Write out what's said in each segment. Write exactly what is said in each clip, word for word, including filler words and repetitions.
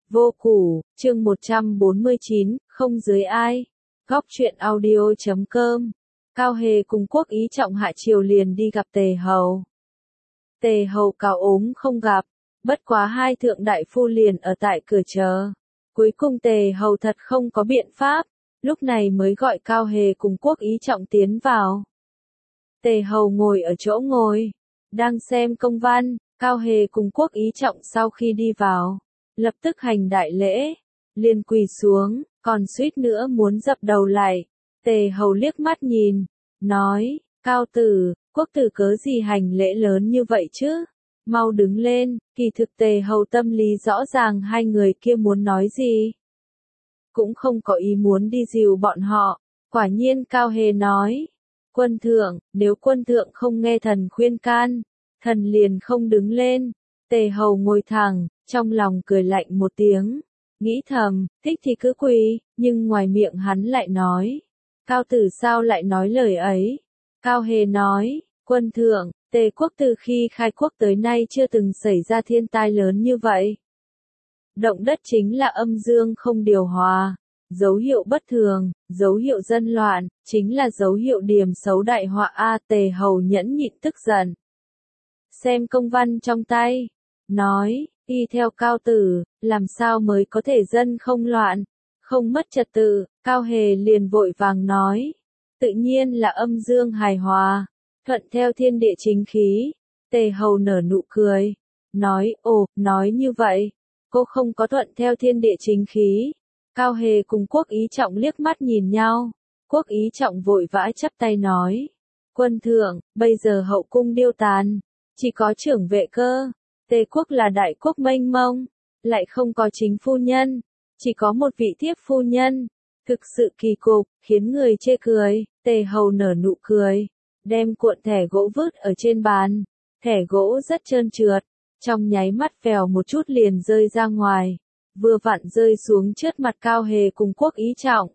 Vô củ, chương một trăm bốn mươi chín, không dưới ai. Góc truyện audio chấm com. Cao Hề cùng Quốc Ý Trọng hạ triều liền đi gặp Tề Hầu. Tề Hầu cáo ốm không gặp, bất quá hai thượng đại phu liền ở tại cửa chờ. Cuối cùng Tề Hầu thật không có biện pháp, lúc này mới gọi Cao Hề cùng Quốc Ý Trọng tiến vào. Tề Hầu ngồi ở chỗ ngồi, đang xem công văn. Cao Hề cùng Quốc Ý Trọng sau khi đi vào, lập tức hành đại lễ, liền quỳ xuống, còn suýt nữa muốn dập đầu lại. Tề Hầu liếc mắt nhìn, nói, Cao tử, Quốc tử cớ gì hành lễ lớn như vậy chứ? Mau đứng lên. Kỳ thực Tề Hầu tâm lý rõ ràng hai người kia muốn nói gì. Cũng không có ý muốn đi dìu bọn họ. Quả nhiên Cao Hề nói, quân thượng, nếu quân thượng không nghe thần khuyên can, thần liền không đứng lên. Tề Hầu ngồi thẳng, trong lòng cười lạnh một tiếng, nghĩ thầm, thích thì cứ quỳ, nhưng ngoài miệng hắn lại nói, Cao tử sao lại nói lời ấy? Cao Hề nói, quân thượng, Tề quốc từ khi khai quốc tới nay chưa từng xảy ra thiên tai lớn như vậy. Động đất chính là âm dương không điều hòa, dấu hiệu bất thường, dấu hiệu dân loạn, chính là dấu hiệu điểm xấu đại họa a. Tề Hầu nhẫn nhịn tức giận. Xem công văn trong tay, nói, y theo Cao tử, làm sao mới có thể dân không loạn, không mất trật tự. Cao Hề liền vội vàng nói, tự nhiên là âm dương hài hòa, thuận theo thiên địa chính khí. Tề Hầu nở nụ cười, nói, ồ, nói như vậy, cô không có thuận theo thiên địa chính khí. Cao Hề cùng Quốc Ý Trọng liếc mắt nhìn nhau, Quốc Ý Trọng vội vã chắp tay nói, quân thượng, bây giờ hậu cung điêu tàn, chỉ có trưởng vệ cơ. Tề quốc là đại quốc mênh mông, lại không có chính phu nhân, chỉ có một vị thiếp phu nhân, thực sự kỳ cục, khiến người chê cười. Tề Hầu nở nụ cười, đem cuộn thẻ gỗ vứt ở trên bàn, thẻ gỗ rất trơn trượt, trong nháy mắt vèo một chút liền rơi ra ngoài, vừa vặn rơi xuống trước mặt Cao Hề cùng Quốc Ý Trọng.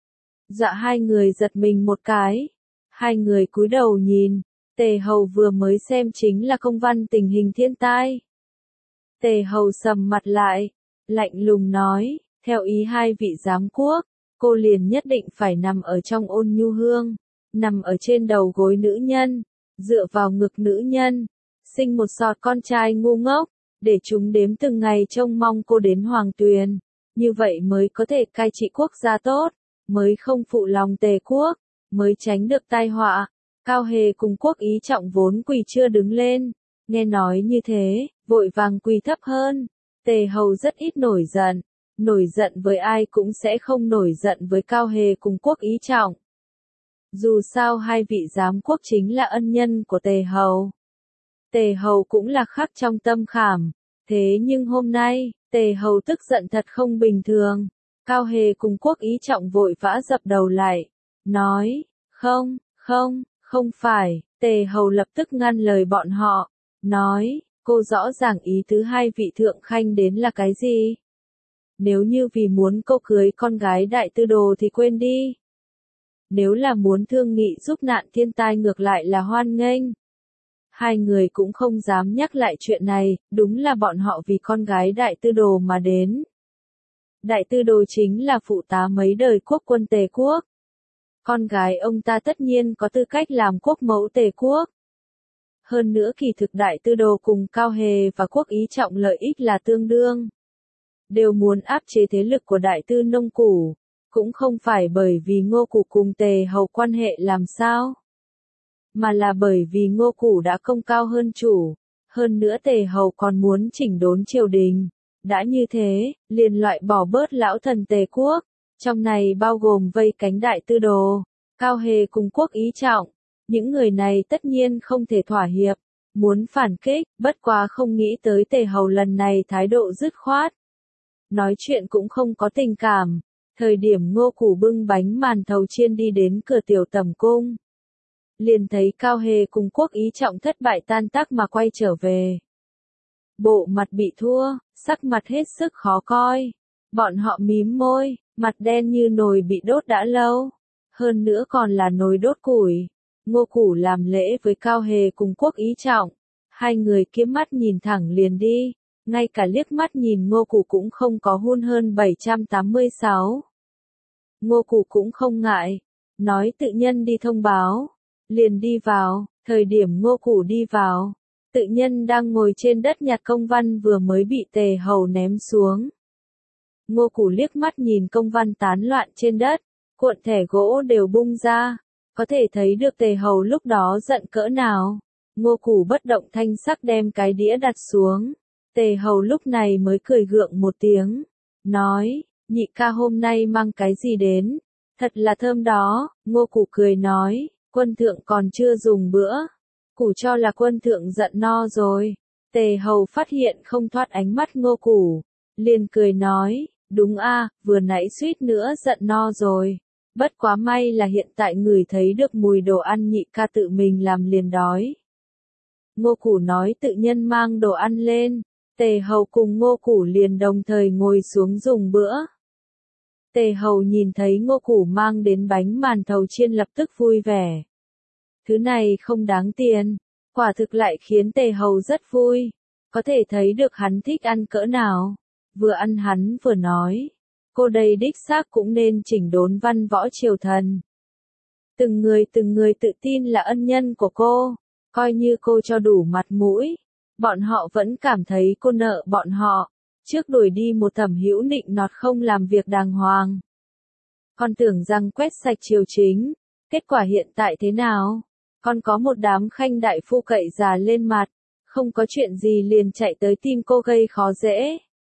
Dạ hai người giật mình một cái, hai người cúi đầu nhìn. Tề Hầu vừa mới xem chính là công văn tình hình thiên tai. Tề Hầu sầm mặt lại, lạnh lùng nói, theo ý hai vị giám quốc, cô liền nhất định phải nằm ở trong ôn nhu hương, nằm ở trên đầu gối nữ nhân, dựa vào ngực nữ nhân, sinh một giọt con trai ngu ngốc, để chúng đếm từng ngày trông mong cô đến hoàng tuyền, như vậy mới có thể cai trị quốc gia tốt, mới không phụ lòng Tề quốc, mới tránh được tai họa. Cao Hề cùng Quốc Ý Trọng vốn quỳ chưa đứng lên, nghe nói như thế, vội vàng quỳ thấp hơn. Tề Hầu rất ít nổi giận, nổi giận với ai cũng sẽ không nổi giận với Cao Hề cùng Quốc Ý Trọng. Dù sao hai vị giám quốc chính là ân nhân của Tề Hầu. Tề Hầu cũng là khắc trong tâm khảm, thế nhưng hôm nay, Tề Hầu tức giận thật không bình thường. Cao Hề cùng Quốc Ý Trọng vội vã dập đầu lại, nói, không, không. Không phải. Tề Hầu lập tức ngăn lời bọn họ, nói, cô rõ ràng ý thứ hai vị thượng khanh đến là cái gì? Nếu như vì muốn cô cưới con gái đại tư đồ thì quên đi. Nếu là muốn thương nghị giúp nạn thiên tai ngược lại là hoan nghênh. Hai người cũng không dám nhắc lại chuyện này, đúng là bọn họ vì con gái đại tư đồ mà đến. Đại tư đồ chính là phụ tá mấy đời quốc quân Tề quốc. Con gái ông ta tất nhiên có tư cách làm quốc mẫu Tề quốc. Hơn nữa kỳ thực đại tư đồ cùng Cao Hề và Quốc Ý Trọng lợi ích là tương đương. Đều muốn áp chế thế lực của đại tư nông củ, cũng không phải bởi vì Ngô Củ cùng Tề Hầu quan hệ làm sao. Mà là bởi vì Ngô Củ đã công cao hơn chủ, hơn nữa Tề Hầu còn muốn chỉnh đốn triều đình. Đã như thế, liền loại bỏ bớt lão thần Tề quốc. Trong này bao gồm vây cánh đại tư đồ, Cao Hề cùng Quốc Ý Trọng. Những người này tất nhiên không thể thỏa hiệp, muốn phản kích, bất quá không nghĩ tới Tề Hầu lần này thái độ dứt khoát. Nói chuyện cũng không có tình cảm. Thời điểm Ngô Củ bưng bánh màn thầu chiên đi đến cửa tiểu tẩm cung, liền thấy Cao Hề cùng Quốc Ý Trọng thất bại tan tác mà quay trở về. Bộ mặt bị thua, sắc mặt hết sức khó coi. Bọn họ mím môi, mặt đen như nồi bị đốt đã lâu. Hơn nữa còn là nồi đốt củi. Ngô Củ làm lễ với Cao Hề cùng Quốc Ý Trọng. Hai người kiếm mắt nhìn thẳng liền đi. ngay cả liếc mắt nhìn Ngô Củ cũng không có hun hơn bảy trăm tám mươi sáu. Ngô Củ cũng không ngại, nói tự nhân đi thông báo, liền đi vào, thời điểm Ngô Củ đi vào, tự nhân đang ngồi trên đất nhặt công văn vừa mới bị Tề Hầu ném xuống. Ngô Củ liếc mắt nhìn công văn tán loạn trên đất, cuộn thẻ gỗ đều bung ra, có thể thấy được Tề Hầu lúc đó giận cỡ nào. Ngô Củ bất động thanh sắc đem cái đĩa đặt xuống, Tề Hầu lúc này mới cười gượng một tiếng, nói, nhị ca hôm nay mang cái gì đến, thật là thơm đó. Ngô Củ cười nói, quân thượng còn chưa dùng bữa, Củ cho là quân thượng giận no rồi. Tề Hầu phát hiện không thoát ánh mắt Ngô Củ, liền cười nói, đúng a, vừa nãy suýt nữa giận no rồi, bất quá may là hiện tại người thấy được mùi đồ ăn nhị ca tự mình làm liền đói. Ngô Củ nói tự nhân mang đồ ăn lên, Tề Hầu cùng Ngô Củ liền đồng thời ngồi xuống dùng bữa. Tề Hầu nhìn thấy Ngô Củ mang đến bánh màn thầu chiên lập tức vui vẻ. Thứ này không đáng tiền, quả thực lại khiến Tề Hầu rất vui, có thể thấy được hắn thích ăn cỡ nào. Vừa ăn hắn vừa nói, cô đây đích xác cũng nên chỉnh đốn văn võ triều thần. Từng người từng người tự tin là ân nhân của cô, coi như cô cho đủ mặt mũi, bọn họ vẫn cảm thấy cô nợ bọn họ, trước đuổi đi một Thẩm Hữu nịnh nọt không làm việc đàng hoàng. Con tưởng rằng quét sạch triều chính, kết quả hiện tại thế nào? Con có một đám khanh đại phu cậy già lên mặt, không có chuyện gì liền chạy tới tìm cô gây khó dễ.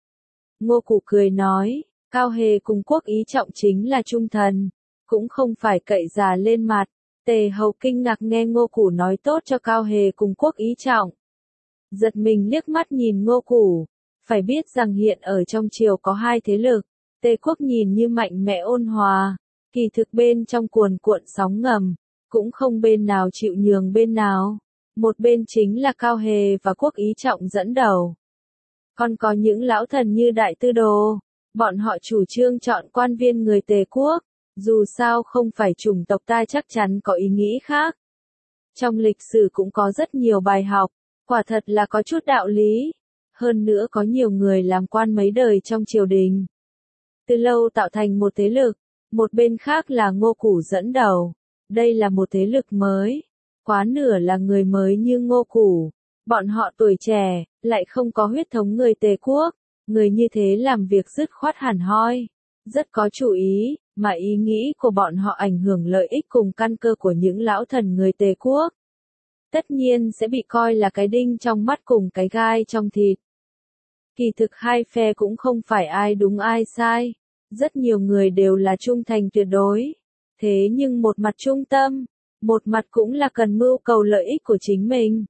Ngô Củ cười nói, Cao Hề cùng quốc ý trọng chính là trung thần, cũng không phải cậy già lên mặt. Tề Hầu kinh ngạc nghe Ngô Củ nói tốt cho Cao Hề cùng quốc ý trọng. Giật mình liếc mắt nhìn Ngô Củ, phải biết rằng hiện ở trong triều có hai thế lực, Tề quốc nhìn như mạnh mẽ ôn hòa, kỳ thực bên trong cuồn cuộn sóng ngầm, cũng không bên nào chịu nhường bên nào. Một bên chính là Cao Hề và quốc ý trọng dẫn đầu. Còn có những lão thần như Đại Tư Đồ, bọn họ chủ trương chọn quan viên người Tề quốc, dù sao không phải chủng tộc ta chắc chắn có ý nghĩ khác. Trong lịch sử cũng có rất nhiều bài học, quả thật là có chút đạo lý. Hơn nữa có nhiều người làm quan mấy đời trong triều đình. Từ lâu tạo thành một thế lực, một bên khác là Ngô Củ dẫn đầu. Đây là một thế lực mới, quá nửa là người mới như Ngô Củ. Bọn họ tuổi trẻ, lại không có huyết thống người Tề quốc, người như thế làm việc dứt khoát hẳn hoi, rất có chủ ý, mà ý nghĩ của bọn họ ảnh hưởng lợi ích cùng căn cơ của những lão thần người Tề quốc. Tất nhiên sẽ bị coi là cái đinh trong mắt cùng cái gai trong thịt. Kỳ thực hai phe cũng không phải ai đúng ai sai, rất nhiều người đều là trung thành tuyệt đối. Thế nhưng một mặt trung tâm, một mặt cũng là cần mưu cầu lợi ích của chính mình.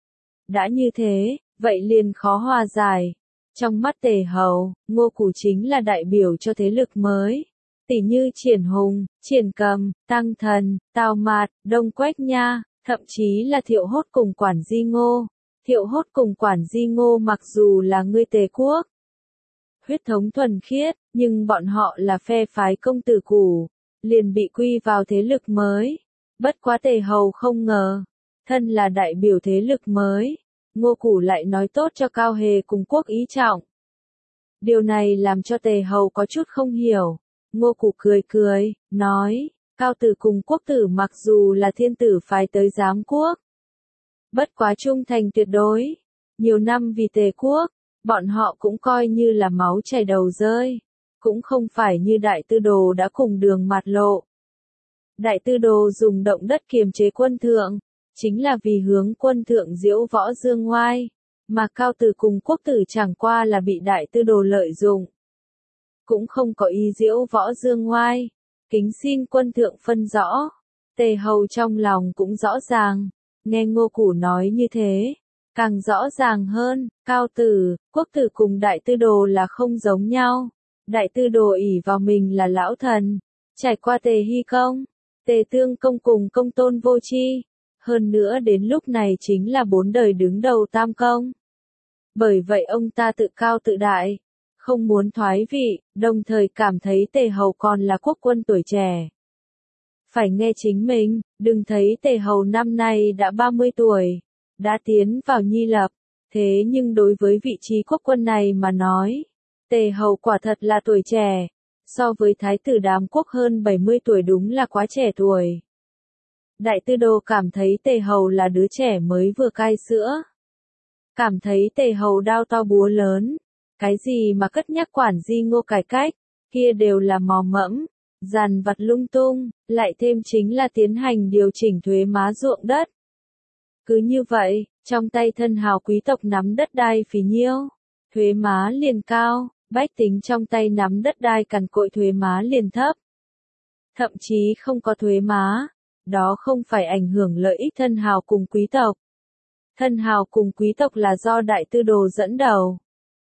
Đã như thế, vậy liền khó hòa giải. Trong mắt Tề Hầu, Ngô Củ chính là đại biểu cho thế lực mới. Tỷ như Triển Hùng, Triển Cầm, Tăng Thần, Tào Mạt, Đông Quách Nha, thậm chí là Thiệu Hốt cùng Quản Di Ngô. Thiệu Hốt cùng Quản Di Ngô mặc dù là người Tề quốc, huyết thống thuần khiết, nhưng bọn họ là phe phái công tử Củ, liền bị quy vào thế lực mới. Bất quá Tề Hầu không ngờ, thân là đại biểu thế lực mới, Ngô Củ lại nói tốt cho Cao Hề cùng quốc ý trọng. Điều này làm cho Tề Hầu có chút không hiểu. Ngô Củ cười cười, nói, Cao tử cùng quốc tử mặc dù là thiên tử phái tới giám quốc, bất quá trung thành tuyệt đối, nhiều năm vì Tề quốc, bọn họ cũng coi như là máu chảy đầu rơi, cũng không phải như Đại Tư Đồ đã cùng đường mạt lộ. Đại Tư Đồ dùng động đất kiềm chế quân thượng, chính là vì hướng quân thượng diễu võ dương oai, mà Cao tử cùng quốc tử chẳng qua là bị Đại Tư Đồ lợi dụng. Cũng không có ý diễu võ dương oai, kính xin quân thượng phân rõ. Tề Hầu trong lòng cũng rõ ràng, nghe Ngô Củ nói như thế, càng rõ ràng hơn, Cao tử, quốc tử cùng Đại Tư Đồ là không giống nhau. Đại Tư Đồ ỷ vào mình là lão thần, trải qua Tề Hy Công, Tề Tương Công cùng Công Tôn Vô Chi, hơn nữa đến lúc này chính là bốn đời đứng đầu tam công. Bởi vậy ông ta tự cao tự đại, không muốn thoái vị, đồng thời cảm thấy Tề Hầu còn là quốc quân tuổi trẻ. Phải nghe chính mình, đừng thấy Tề Hầu năm nay đã ba mươi tuổi, đã tiến vào nhi lập, Thế nhưng đối với vị trí quốc quân này mà nói, Tề Hầu quả thật là tuổi trẻ, so với thái tử Đám Quốc hơn bảy mươi tuổi đúng là quá trẻ tuổi. Đại Tư Đồ cảm thấy Tề Hầu là đứa trẻ mới vừa cai sữa. Cảm thấy Tề Hầu đao to búa lớn, cái gì mà cất nhắc quản di Ngô cải cách, kia đều là mò mẫm, dằn vặt lung tung, lại thêm chính là tiến hành điều chỉnh thuế má ruộng đất. Cứ như vậy, trong tay thân hào quý tộc nắm đất đai phí nhiêu, thuế má liền cao, bách tính trong tay nắm đất đai cằn cội thuế má liền thấp. Thậm chí không có thuế má, đó không phải ảnh hưởng lợi ích thân hào cùng quý tộc. Thân hào cùng quý tộc là do Đại Tư Đồ dẫn đầu.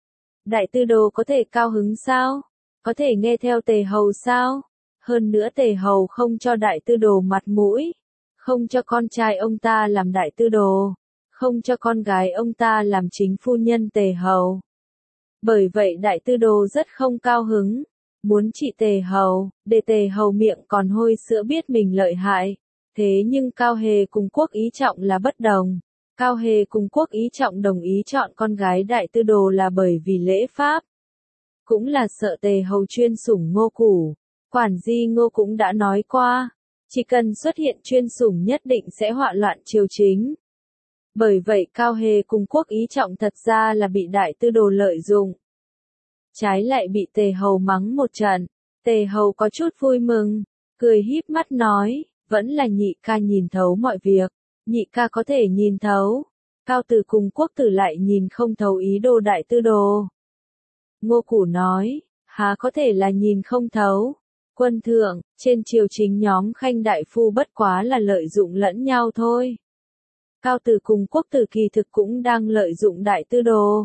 Đại Tư Đồ có thể cao hứng sao? Có thể nghe theo Tề Hầu sao? Hơn nữa Tề Hầu không cho Đại Tư Đồ mặt mũi, không cho con trai ông ta làm Đại Tư Đồ, không cho con gái ông ta làm chính phu nhân Tề Hầu. Bởi vậy Đại Tư Đồ rất không cao hứng, muốn trị Tề Hầu, để Tề Hầu miệng còn hôi sữa biết mình lợi hại. Thế nhưng Cao Hề cùng Quốc Ý Trọng là bất đồng. Cao Hề cùng Quốc Ý Trọng đồng ý chọn con gái Đại Tư Đồ là bởi vì lễ pháp. Cũng là sợ Tề Hầu chuyên sủng Ngô Củ. Quản di Ngô cũng đã nói qua, chỉ cần xuất hiện chuyên sủng nhất định sẽ họa loạn triều chính. Bởi vậy Cao Hề cùng Quốc Ý Trọng thật ra là bị Đại Tư Đồ lợi dụng. Trái lại bị Tề Hầu mắng một trận, Tề Hầu có chút vui mừng, cười híp mắt nói, vẫn là nhị ca nhìn thấu mọi việc, nhị ca có thể nhìn thấu. Cao Tử cùng Quốc Tử lại nhìn không thấu ý đồ Đại Tư Đồ. Ngô Củ nói, há có thể là nhìn không thấu. Quân thượng, trên triều chính nhóm Khanh đại phu bất quá là lợi dụng lẫn nhau thôi. Cao Tử cùng Quốc Tử kỳ thực cũng đang lợi dụng Đại Tư Đồ.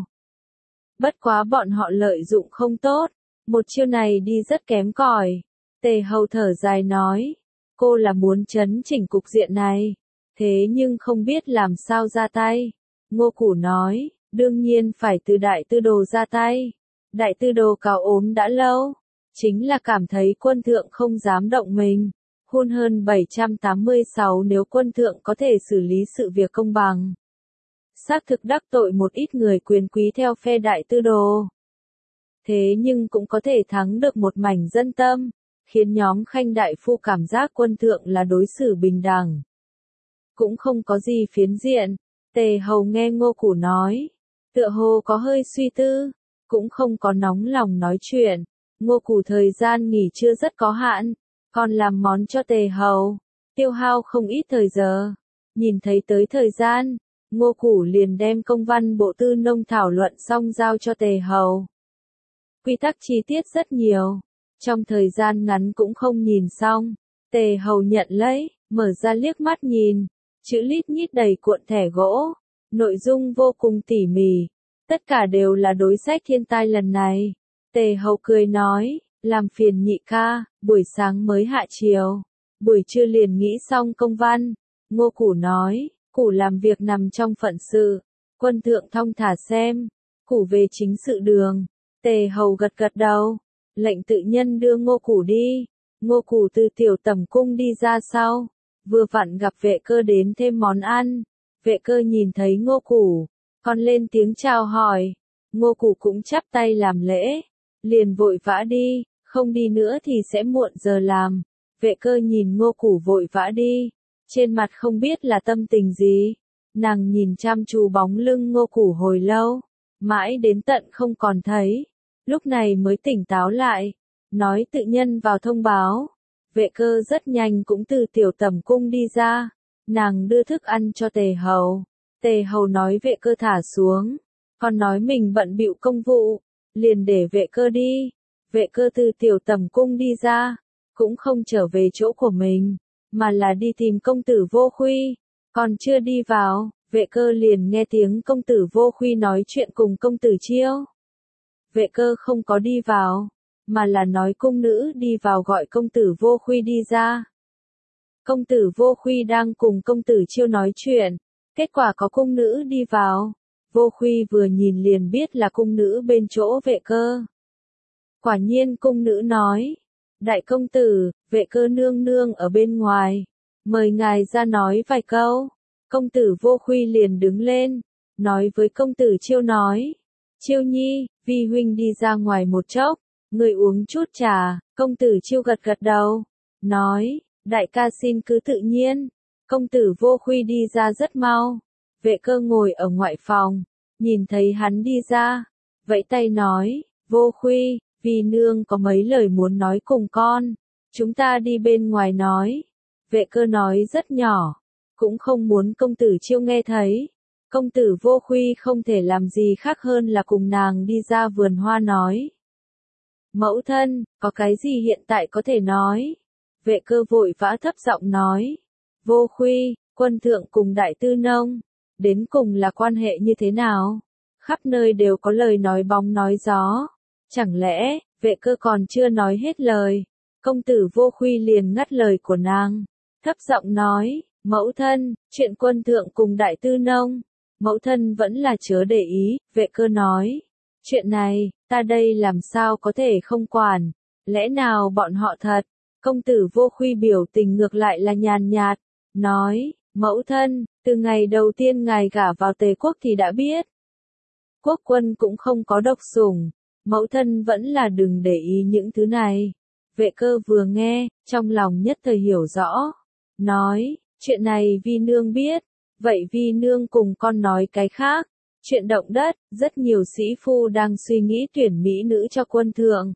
Bất quá bọn họ lợi dụng không tốt, một chiêu này đi rất kém cỏi. Tề Hầu thở dài nói, cô là muốn chấn chỉnh cục diện này, thế nhưng không biết làm sao ra tay. Ngô Củ nói, đương nhiên phải từ Đại Tư Đồ ra tay. Đại Tư Đồ cao ốm đã lâu, chính là cảm thấy quân thượng không dám động mình. Hun hơn bảy trăm tám mươi sáu nếu quân thượng có thể xử lý sự việc công bằng. Xác thực đắc tội một ít người quyền quý theo phe Đại Tư Đồ. Thế nhưng cũng có thể thắng được một mảnh dân tâm, khiến nhóm Khanh đại phu cảm giác quân thượng là đối xử bình đẳng. Cũng không có gì phiến diện. Tề Hầu nghe Ngô Củ nói, tựa hồ có hơi suy tư, cũng không có nóng lòng nói chuyện. Ngô Củ thời gian nghỉ trưa rất có hạn, còn làm món cho Tề Hầu, tiêu hao không ít thời giờ. Nhìn thấy tới thời gian, Ngô Củ liền đem công văn Bộ Tư Nông thảo luận xong giao cho Tề Hầu. Quy tắc chi tiết rất nhiều, trong thời gian ngắn cũng không nhìn xong. Tề Hầu nhận lấy, mở ra liếc mắt nhìn, chữ lít nhít đầy cuộn thẻ gỗ, nội dung vô cùng tỉ mỉ, tất cả đều là đối sách thiên tai lần này. Tề Hầu cười nói, làm phiền nhị ca, buổi sáng mới hạ chiều, buổi trưa liền nghĩ xong công văn. Ngô Củ nói, Củ làm việc nằm trong phận sự, quân thượng thong thả xem. Củ về chính sự đường. Tề Hầu gật gật đầu, lệnh tự nhân đưa Ngô Củ đi. Ngô Củ từ tiểu tẩm cung đi ra sau, vừa vặn gặp Vệ Cơ đến thêm món ăn. Vệ Cơ nhìn thấy Ngô Củ, còn lên tiếng chào hỏi. Ngô Củ cũng chắp tay làm lễ, liền vội vã đi, không đi nữa thì sẽ muộn giờ làm. Vệ Cơ nhìn Ngô Củ vội vã đi, trên mặt không biết là tâm tình gì. Nàng nhìn chăm chú bóng lưng Ngô Củ hồi lâu, mãi đến tận không còn thấy, lúc này mới tỉnh táo lại, nói tự nhân vào thông báo. Vệ Cơ rất nhanh cũng từ tiểu tẩm cung đi ra, nàng đưa thức ăn cho Tề Hầu. Tề Hầu nói Vệ Cơ thả xuống, còn nói mình bận bịu công vụ, liền để Vệ Cơ đi. Vệ Cơ từ tiểu tẩm cung đi ra, cũng không trở về chỗ của mình, mà là đi tìm công tử Vô Khuy. Còn chưa đi vào, Vệ Cơ liền nghe tiếng công tử Vô Khuy nói chuyện cùng công tử Chiêu. Vệ Cơ không có đi vào, mà là nói cung nữ đi vào gọi công tử Vô Khuy đi ra. Công tử Vô Khuy đang cùng công tử Chiêu nói chuyện, kết quả có cung nữ đi vào. Vô Khuy vừa nhìn liền biết là cung nữ bên chỗ Vệ Cơ. Quả nhiên cung nữ nói, đại công tử, Vệ Cơ nương nương ở bên ngoài, mời ngài ra nói vài câu. Công tử Vô Khuy liền đứng lên, nói với công tử Chiêu nói, Chiêu nhi, vi huynh đi ra ngoài một chốc, người uống chút trà. Công tử Chiêu gật gật đầu, nói, đại ca xin cứ tự nhiên. Công tử Vô Khuy đi ra rất mau, Vệ Cơ ngồi ở ngoại phòng, nhìn thấy hắn đi ra, vẫy tay nói, Vô Khuy, vi nương có mấy lời muốn nói cùng con, chúng ta đi bên ngoài nói. Vệ Cơ nói rất nhỏ, cũng không muốn công tử Chiêu nghe thấy. Công tử Vô Khuy không thể làm gì khác hơn là cùng nàng đi ra vườn hoa nói. Mẫu thân, có cái gì hiện tại có thể nói? Vệ Cơ vội vã thấp giọng nói. Vô Khuy, quân thượng cùng đại tư nông, đến cùng là quan hệ như thế nào? Khắp nơi đều có lời nói bóng nói gió. Chẳng lẽ, Vệ Cơ còn chưa nói hết lời? Công tử Vô Khuy liền ngắt lời của nàng, thấp giọng nói, mẫu thân, chuyện quân thượng cùng đại tư nông, mẫu thân vẫn là chớ để ý. Vệ Cơ nói, chuyện này, ta đây làm sao có thể không quản, lẽ nào bọn họ thật? Công tử Vô Khuy biểu tình ngược lại là nhàn nhạt, nói, mẫu thân, từ ngày đầu tiên ngài gả vào Tề quốc thì đã biết. Quốc quân cũng không có độc sủng, mẫu thân vẫn là đừng để ý những thứ này. Vệ Cơ vừa nghe, trong lòng nhất thời hiểu rõ, nói, chuyện này vi nương biết, vậy vi nương cùng con nói cái khác. Chuyện động đất, rất nhiều sĩ phu đang suy nghĩ tuyển mỹ nữ cho quân thượng.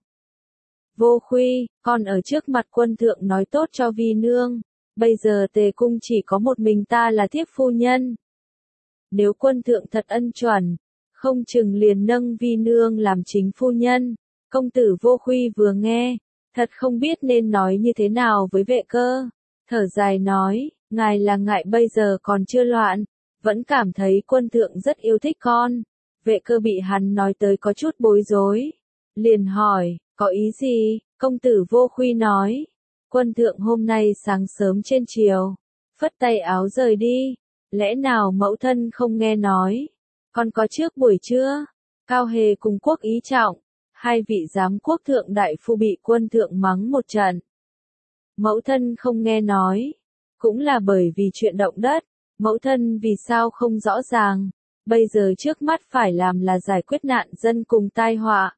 Vô Khuy, con ở trước mặt quân thượng nói tốt cho vi nương, bây giờ Tề cung chỉ có một mình ta là thiếp phu nhân. Nếu quân thượng thật ân chuẩn, không chừng liền nâng vi nương làm chính phu nhân. Công tử Vô Khuy vừa nghe, thật không biết nên nói như thế nào với Vệ Cơ, thở dài nói, ngài là ngại bây giờ còn chưa loạn, vẫn cảm thấy quân thượng rất yêu thích con. Vệ Cơ bị hắn nói tới có chút bối rối, liền hỏi, có ý gì? Công tử Vô Khuy nói, quân thượng hôm nay sáng sớm trên chiều, phất tay áo rời đi, lẽ nào mẫu thân không nghe nói? Còn có trước buổi trưa, Cao Hề cùng Quốc Ý Trọng, hai vị giám quốc thượng đại phu bị quân thượng mắng một trận. Mẫu thân không nghe nói, cũng là bởi vì chuyện động đất. Mẫu thân vì sao không rõ ràng, bây giờ trước mắt phải làm là giải quyết nạn dân cùng tai họa,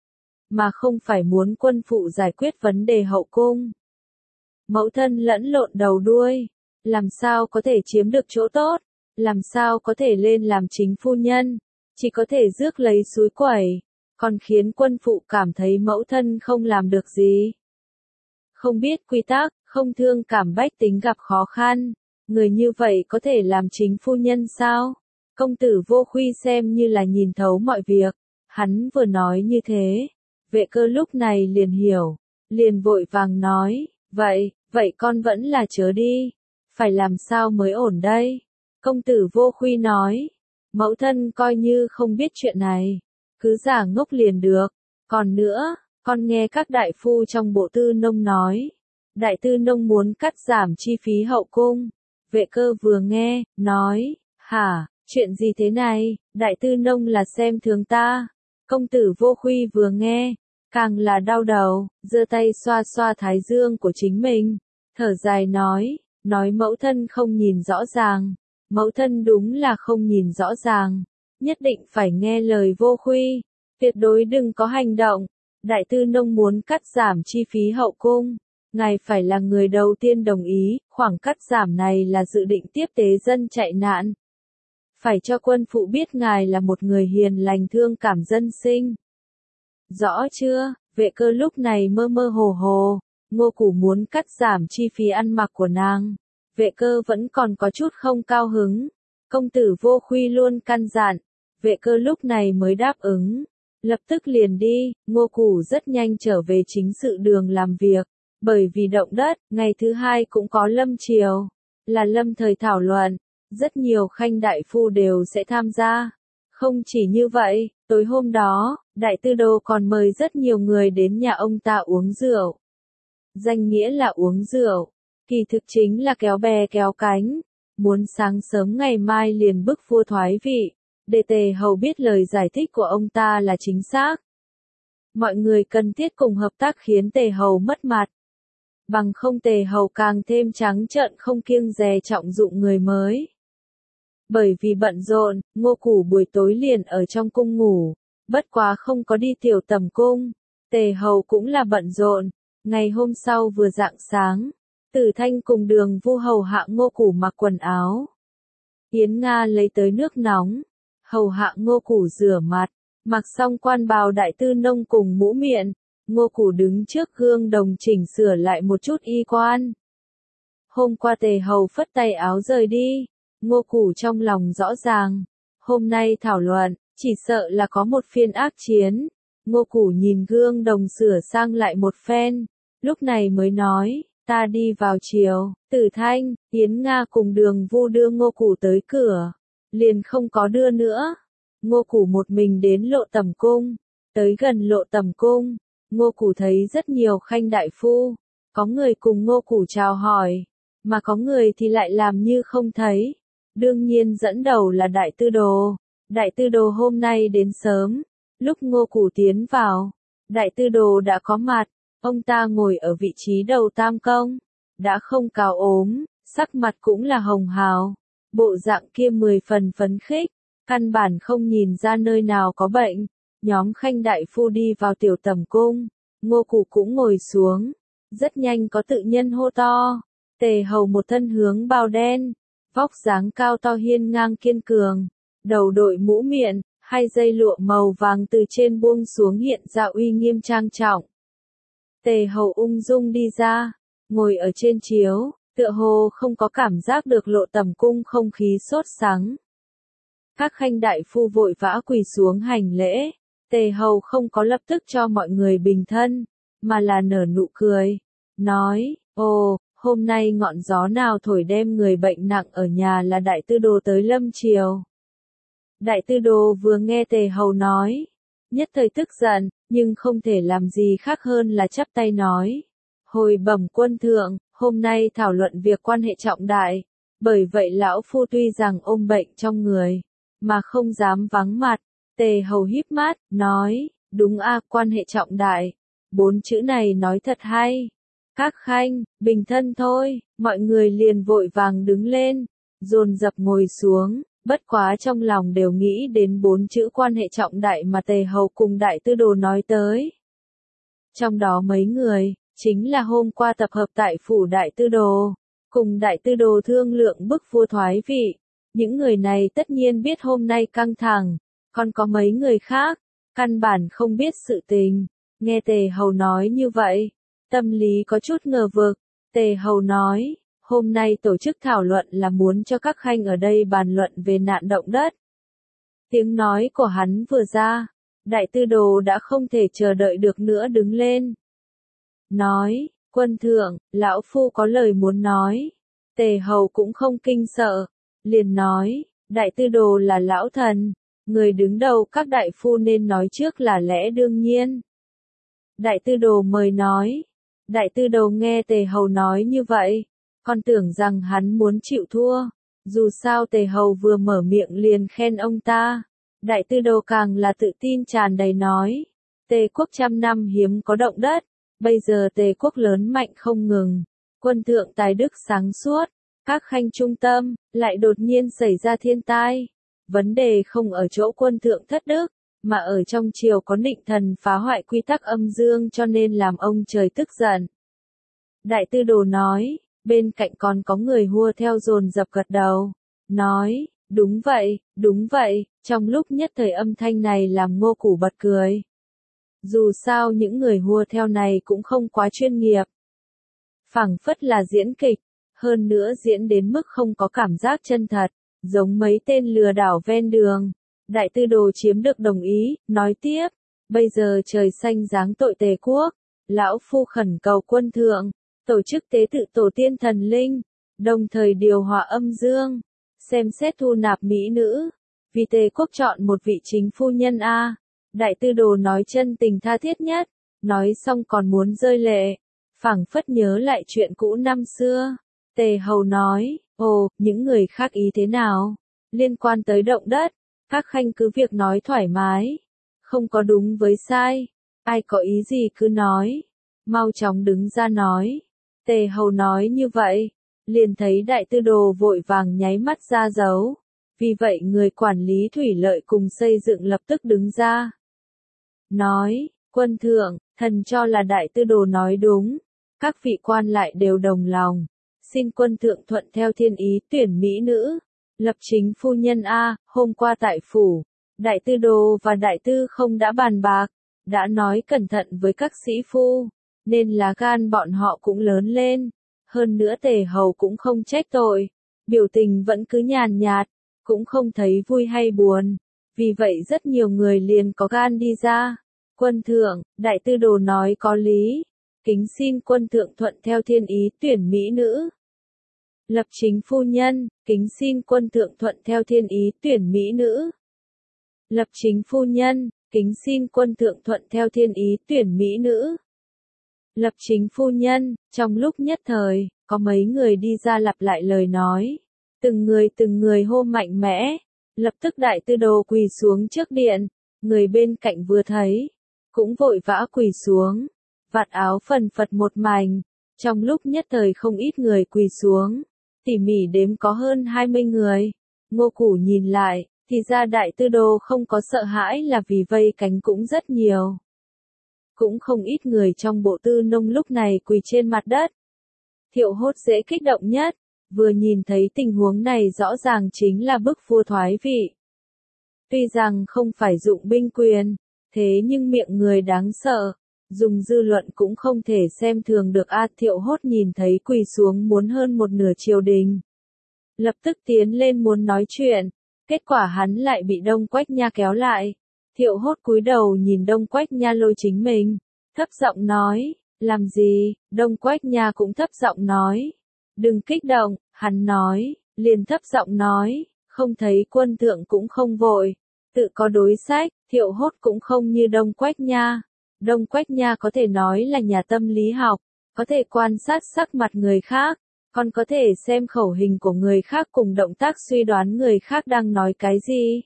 mà không phải muốn quân phụ giải quyết vấn đề hậu cung. Mẫu thân lẫn lộn đầu đuôi, làm sao có thể chiếm được chỗ tốt, làm sao có thể lên làm chính phu nhân, chỉ có thể rước lấy suối quẩy, còn khiến quân phụ cảm thấy mẫu thân không làm được gì. Không biết quy tắc, không thương cảm bách tính gặp khó khăn. Người như vậy có thể làm chính phu nhân sao? Công tử Vô Khuy xem như là nhìn thấu mọi việc, hắn vừa nói như thế, Vệ Cơ lúc này liền hiểu, liền vội vàng nói, vậy, vậy con vẫn là chớ đi, phải làm sao mới ổn đây? Công tử Vô Khuy nói, mẫu thân coi như không biết chuyện này, cứ giả ngốc liền được, còn nữa, con nghe các đại phu trong bộ tư nông nói, đại tư nông muốn cắt giảm chi phí hậu cung. Vệ Cơ vừa nghe, nói, hả, chuyện gì thế này, đại tư nông là xem thường ta. Công tử Vô Khuy vừa nghe, càng là đau đầu, giơ tay xoa xoa thái dương của chính mình, thở dài nói, nói mẫu thân không nhìn rõ ràng, mẫu thân đúng là không nhìn rõ ràng, nhất định phải nghe lời Vô Khuy, tuyệt đối đừng có hành động. Đại tư nông muốn cắt giảm chi phí hậu cung. Ngài phải là người đầu tiên đồng ý, khoảng cắt giảm này là dự định tiếp tế dân chạy nạn. Phải cho quân phụ biết ngài là một người hiền lành thương cảm dân sinh. Rõ chưa? Vệ Cơ lúc này mơ mơ hồ hồ, Ngô Củ muốn cắt giảm chi phí ăn mặc của nàng. Vệ Cơ vẫn còn có chút không cao hứng. Công tử Vô Khuy luôn căn dặn, Vệ Cơ lúc này mới đáp ứng. Lập tức liền đi, Ngô Củ rất nhanh trở về chính sự đường làm việc. Bởi vì động đất, ngày thứ hai cũng có lâm triều, là lâm thời thảo luận, rất nhiều khanh đại phu đều sẽ tham gia. Không chỉ như vậy, tối hôm đó, đại tư đô còn mời rất nhiều người đến nhà ông ta uống rượu. Danh nghĩa là uống rượu, kỳ thực chính là kéo bè kéo cánh, muốn sáng sớm ngày mai liền bức vua thoái vị, để Tề Hầu biết lời giải thích của ông ta là chính xác. Mọi người cần thiết cùng hợp tác khiến Tề Hầu mất mặt. Bằng không Tề Hầu càng thêm trắng trợn không kiêng dè trọng dụng người mới. Bởi vì bận rộn, Ngô Củ buổi tối liền ở trong cung ngủ, bất quá không có đi tiểu tầm cung. Tề Hầu cũng là bận rộn, ngày hôm sau vừa rạng sáng, Tử Thanh cùng Đường Vu hầu hạ Ngô Củ mặc quần áo. Yến Nga lấy tới nước nóng, hầu hạ Ngô Củ rửa mặt, mặc xong quan bào đại tư nông cùng mũ miệng, Ngô Củ đứng trước gương đồng chỉnh sửa lại một chút y quan. Hôm qua Tề Hầu phất tay áo rời đi, Ngô Củ trong lòng rõ ràng, hôm nay thảo luận, chỉ sợ là có một phiên ác chiến. Ngô Củ nhìn gương đồng sửa sang lại một phen, lúc này mới nói, ta đi vào chiều. Tử Thanh, Yến Nga cùng Đường Vu đưa Ngô Củ tới cửa, liền không có đưa nữa. Ngô Củ một mình đến Lộ Tầm cung, tới gần Lộ Tầm cung, Ngô Củ thấy rất nhiều khanh đại phu, có người cùng Ngô Củ chào hỏi, mà có người thì lại làm như không thấy. Đương nhiên dẫn đầu là Đại Tư Đồ. Đại Tư Đồ hôm nay đến sớm, lúc Ngô Củ tiến vào, Đại Tư Đồ đã có mặt, ông ta ngồi ở vị trí đầu tam công, đã không cào ốm, sắc mặt cũng là hồng hào, bộ dạng kia mười phần phấn khích, căn bản không nhìn ra nơi nào có bệnh. Nhóm khanh đại phu đi vào tiểu tầm cung, Ngô Củ cũng ngồi xuống, rất nhanh có tự nhân hô to. Tề Hầu một thân hướng bào đen, vóc dáng cao to hiên ngang kiên cường, đầu đội mũ miệng, hai dây lụa màu vàng từ trên buông xuống hiện ra uy nghiêm trang trọng. Tề Hầu ung dung đi ra, ngồi ở trên chiếu, tựa hồ không có cảm giác được Lộ Tầm cung không khí sốt sắng. Các khanh đại phu vội vã quỳ xuống hành lễ, Tề Hầu không có lập tức cho mọi người bình thân, mà là nở nụ cười, nói, ồ, hôm nay ngọn gió nào thổi đem người bệnh nặng ở nhà là Đại Tư Đồ tới lâm triều. Đại Tư Đồ vừa nghe Tề Hầu nói, nhất thời tức giận, nhưng không thể làm gì khác hơn là chắp tay nói, hồi bẩm quân thượng, hôm nay thảo luận việc quan hệ trọng đại, bởi vậy lão phu tuy rằng ôm bệnh trong người, mà không dám vắng mặt. Tề Hầu híp mắt, nói, đúng a, quan hệ trọng đại, bốn chữ này nói thật hay. Các khanh, bình thân thôi, mọi người liền vội vàng đứng lên, dồn dập ngồi xuống, bất quá trong lòng đều nghĩ đến bốn chữ quan hệ trọng đại mà Tề Hầu cùng Đại Tư Đồ nói tới. Trong đó mấy người, chính là hôm qua tập hợp tại phủ Đại Tư Đồ, cùng Đại Tư Đồ thương lượng bức vua thoái vị. Những người này tất nhiên biết hôm nay căng thẳng, còn có mấy người khác, căn bản không biết sự tình. Nghe Tề Hầu nói như vậy, tâm lý có chút ngờ vực. Tề Hầu nói, hôm nay tổ chức thảo luận là muốn cho các khanh ở đây bàn luận về nạn động đất. Tiếng nói của hắn vừa ra, Đại Tư Đồ đã không thể chờ đợi được nữa đứng lên. Nói, quân thượng, lão phu có lời muốn nói. Tề Hầu cũng không kinh sợ, liền nói, Đại Tư Đồ là lão thần, người đứng đầu các đại phu nên nói trước là lẽ đương nhiên. Đại Tư Đồ mời nói. Đại Tư Đồ nghe Tề Hầu nói như vậy, còn tưởng rằng hắn muốn chịu thua, dù sao Tề Hầu vừa mở miệng liền khen ông ta. Đại Tư Đồ càng là tự tin tràn đầy nói, Tề quốc trăm năm hiếm có động đất, bây giờ Tề quốc lớn mạnh không ngừng, quân thượng tài đức sáng suốt, các khanh trung tâm, lại đột nhiên xảy ra thiên tai. Vấn đề không ở chỗ quân thượng thất đức, mà ở trong triều có nịnh thần phá hoại quy tắc âm dương cho nên làm ông trời tức giận. Đại Tư Đồ nói, bên cạnh còn có người hua theo dồn dập gật đầu, nói, đúng vậy, đúng vậy, trong lúc nhất thời âm thanh này làm Ngô Củ bật cười. Dù sao những người hua theo này cũng không quá chuyên nghiệp. Phảng phất là diễn kịch, hơn nữa diễn đến mức không có cảm giác chân thật, giống mấy tên lừa đảo ven đường. Đại Tư Đồ chiếm được đồng ý, nói tiếp, bây giờ trời xanh giáng tội Tề quốc, lão phu khẩn cầu quân thượng, tổ chức tế tự tổ tiên thần linh, đồng thời điều hòa âm dương, xem xét thu nạp mỹ nữ, vì Tề quốc chọn một vị chính phu nhân a. Đại Tư Đồ nói chân tình tha thiết nhất, nói xong còn muốn rơi lệ, phảng phất nhớ lại chuyện cũ năm xưa. Tề Hầu nói, ồ, những người khác ý thế nào? Liên quan tới động đất, các khanh cứ việc nói thoải mái, không có đúng với sai, ai có ý gì cứ nói, mau chóng đứng ra nói. Tề Hầu nói như vậy, liền thấy Đại Tư Đồ vội vàng nháy mắt ra dấu, Vì vậy người quản lý thủy lợi cùng xây dựng lập tức đứng ra. Nói, quân thượng, thần cho là đại tư đồ nói đúng. Các vị quan lại đều đồng lòng. Xin quân thượng thuận theo thiên ý tuyển mỹ nữ. Lập chính phu nhân A, hôm qua tại phủ, đại tư đồ và đại tư không đã bàn bạc, đã nói cẩn thận với các sĩ phu, nên lá gan bọn họ cũng lớn lên. Hơn nữa tề hầu cũng không trách tội, biểu tình vẫn cứ nhàn nhạt, cũng không thấy vui hay buồn. Vì vậy rất nhiều người liền có gan đi ra. Quân thượng, đại tư đồ nói có lý. Kính xin quân thượng thuận theo thiên ý tuyển mỹ nữ. Lập chính phu nhân, kính xin quân thượng thuận theo thiên ý tuyển mỹ nữ. Lập chính phu nhân, kính xin quân thượng thuận theo thiên ý tuyển mỹ nữ. Lập chính phu nhân, trong lúc nhất thời, có mấy người đi ra lặp lại lời nói. Từng người từng người hô mạnh mẽ. Lập tức đại tư đồ quỳ xuống trước điện. Người bên cạnh vừa thấy, cũng vội vã quỳ xuống. Vạt áo phần phật một mảnh. Trong lúc nhất thời không ít người quỳ xuống. Tỉ mỉ đếm có hơn hai mươi người. Ngô Củ nhìn lại, thì ra đại tư đồ không có sợ hãi là vì vây cánh cũng rất nhiều. Cũng không ít người trong bộ tư nông lúc này quỳ trên mặt đất. Thiệu Hốt dễ kích động nhất, vừa nhìn thấy tình huống này rõ ràng chính là bức vua thoái vị. Tuy rằng không phải dụng binh quyền, thế nhưng miệng người đáng sợ, dùng dư luận cũng không thể xem thường được. A Thiệu Hốt nhìn thấy quỳ xuống muốn hơn một nửa triều đình. Lập tức tiến lên muốn nói chuyện, kết quả hắn lại bị Đông Quách Nha kéo lại. Thiệu Hốt cúi đầu nhìn Đông Quách Nha lôi chính mình, thấp giọng nói, làm gì? Đông Quách Nha cũng thấp giọng nói, đừng kích động. Hắn nói, liền thấp giọng nói, không thấy quân thượng cũng không vội, tự có đối sách. Thiệu Hốt cũng không như Đông Quách Nha. Đông Quách Nha có thể nói là nhà tâm lý học, có thể quan sát sắc mặt người khác, còn có thể xem khẩu hình của người khác cùng động tác suy đoán người khác đang nói cái gì.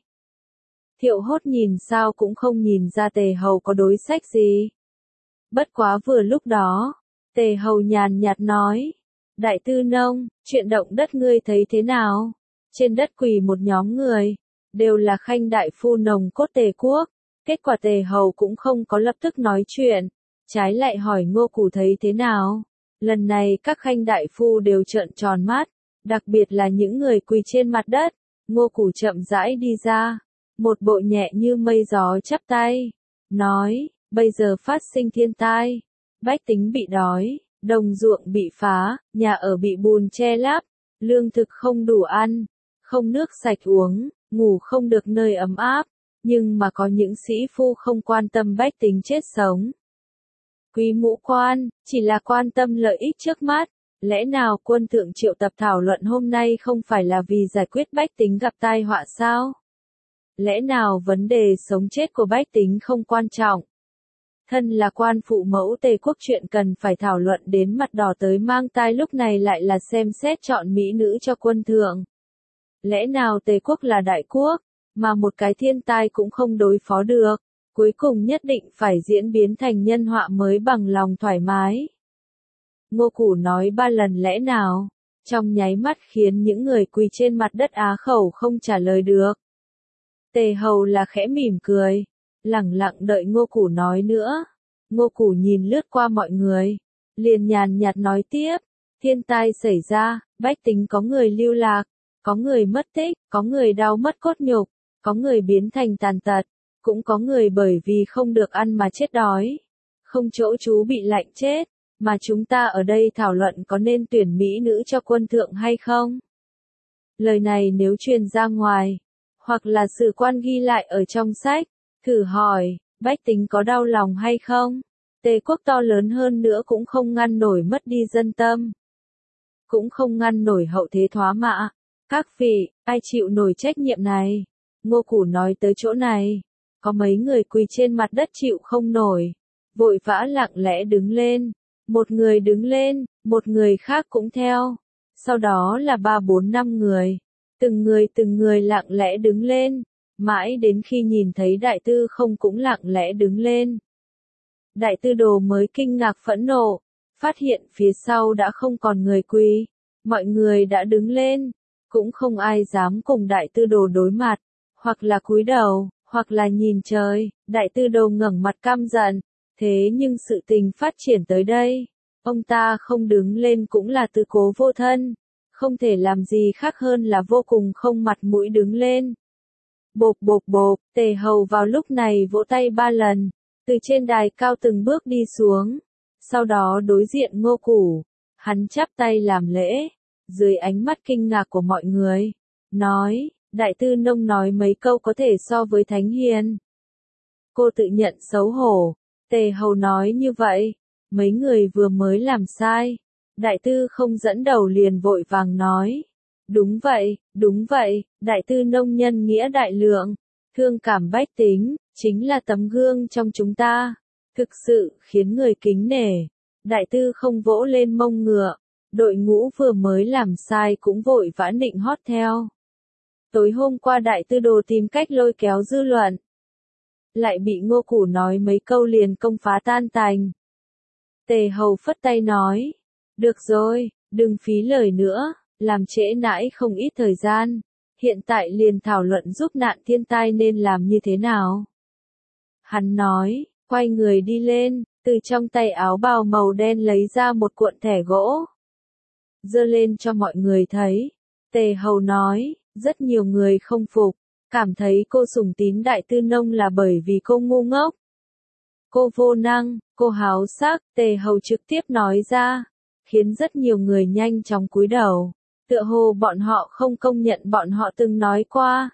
Thiệu Hốt nhìn sao cũng không nhìn ra Tề Hầu có đối sách gì. Bất quá vừa lúc đó, Tề Hầu nhàn nhạt nói, đại tư nông, chuyện động đất ngươi thấy thế nào? Trên đất quỳ một nhóm người, đều là khanh đại phu nồng cốt Tề quốc. Kết quả Tề Hầu cũng không có lập tức nói chuyện, trái lại hỏi Ngô Củ thấy thế nào. Lần này các khanh đại phu đều trợn tròn mắt, đặc biệt là những người quỳ trên mặt đất. Ngô Củ chậm rãi đi ra, một bộ nhẹ như mây gió chắp tay, nói, bây giờ phát sinh thiên tai, bách tính bị đói, đồng ruộng bị phá, nhà ở bị bùn che lấp, lương thực không đủ ăn, không nước sạch uống, ngủ không được nơi ấm áp. Nhưng mà có những sĩ phu không quan tâm bách tính chết sống. Quý mũ quan, chỉ là quan tâm lợi ích trước mắt. Lẽ nào quân thượng triệu tập thảo luận hôm nay không phải là vì giải quyết bách tính gặp tai họa sao? Lẽ nào vấn đề sống chết của bách tính không quan trọng? Thân là quan phụ mẫu Tề quốc chuyện cần phải thảo luận đến mặt đỏ tới mang tai lúc này lại là xem xét chọn mỹ nữ cho quân thượng. Lẽ nào Tề quốc là đại quốc, mà một cái thiên tai cũng không đối phó được, cuối cùng nhất định phải diễn biến thành nhân họa mới bằng lòng thoải mái. Ngô Củ nói ba lần lẽ nào, trong nháy mắt khiến những người quỳ trên mặt đất á khẩu không trả lời được. Tề Hầu là khẽ mỉm cười, lẳng lặng đợi Ngô Củ nói nữa. Ngô Củ nhìn lướt qua mọi người, liền nhàn nhạt nói tiếp, thiên tai xảy ra, bách tính có người lưu lạc, có người mất tích, có người đau mất cốt nhục, có người biến thành tàn tật, cũng có người bởi vì không được ăn mà chết đói, không chỗ trú bị lạnh chết, mà chúng ta ở đây thảo luận có nên tuyển mỹ nữ cho quân thượng hay không. Lời này nếu truyền ra ngoài, hoặc là sử quan ghi lại ở trong sách, thử hỏi, bách tính có đau lòng hay không? Tề quốc to lớn hơn nữa cũng không ngăn nổi mất đi dân tâm, cũng không ngăn nổi hậu thế thoá mạ. Các vị, ai chịu nổi trách nhiệm này? Ngô Củ nói tới chỗ này, có mấy người quỳ trên mặt đất chịu không nổi, vội vã lặng lẽ đứng lên. Một người đứng lên, một người khác cũng theo. Sau đó là ba bốn năm người, từng người từng người lặng lẽ đứng lên, mãi đến khi nhìn thấy đại tư không cũng lặng lẽ đứng lên. Đại tư đồ mới kinh ngạc phẫn nộ, phát hiện phía sau đã không còn người quỳ, mọi người đã đứng lên. cũng không ai dám cùng đại tư đồ đối mặt, hoặc là cúi đầu, hoặc là nhìn trời. Đại tư đồ ngẩng mặt căm giận, thế nhưng sự tình phát triển tới đây, ông ta không đứng lên cũng là tư cố vô thân, không thể làm gì khác hơn là vô cùng không mặt mũi đứng lên. Bộp bộp bộp, Tề Hầu vào lúc này vỗ tay ba lần, từ trên đài cao từng bước đi xuống, sau đó đối diện Ngô Củ, hắn chắp tay làm lễ, dưới ánh mắt kinh ngạc của mọi người, nói, đại tư nông nói mấy câu có thể so với thánh hiền. Cô tự nhận xấu hổ, Tề Hầu nói như vậy, mấy người vừa mới làm sai, đại tư không dẫn đầu liền vội vàng nói. Đúng vậy, đúng vậy, đại tư nông nhân nghĩa đại lượng, thương cảm bách tính, chính là tấm gương trong chúng ta, thực sự khiến người kính nể. Đại tư không vỗ lên mông ngựa, đội ngũ vừa mới làm sai cũng vội vã nịnh hót theo. Tối hôm qua đại tư đồ tìm cách lôi kéo dư luận, lại bị Ngô Củ nói mấy câu liền công phá tan tành. Tề Hầu phất tay nói, được rồi, đừng phí lời nữa, làm trễ nãi không ít thời gian, hiện tại liền thảo luận giúp nạn thiên tai nên làm như thế nào. Hắn nói, quay người đi lên, từ trong tay áo bào màu đen lấy ra một cuộn thẻ gỗ, giơ lên cho mọi người thấy. Tề Hầu nói, rất nhiều người không phục, cảm thấy cô sủng tín đại tư nông là bởi vì cô ngu ngốc, cô vô năng, cô háo sắc. Tề Hầu trực tiếp nói ra, khiến rất nhiều người nhanh chóng cúi đầu, tựa hồ bọn họ không công nhận bọn họ từng nói qua.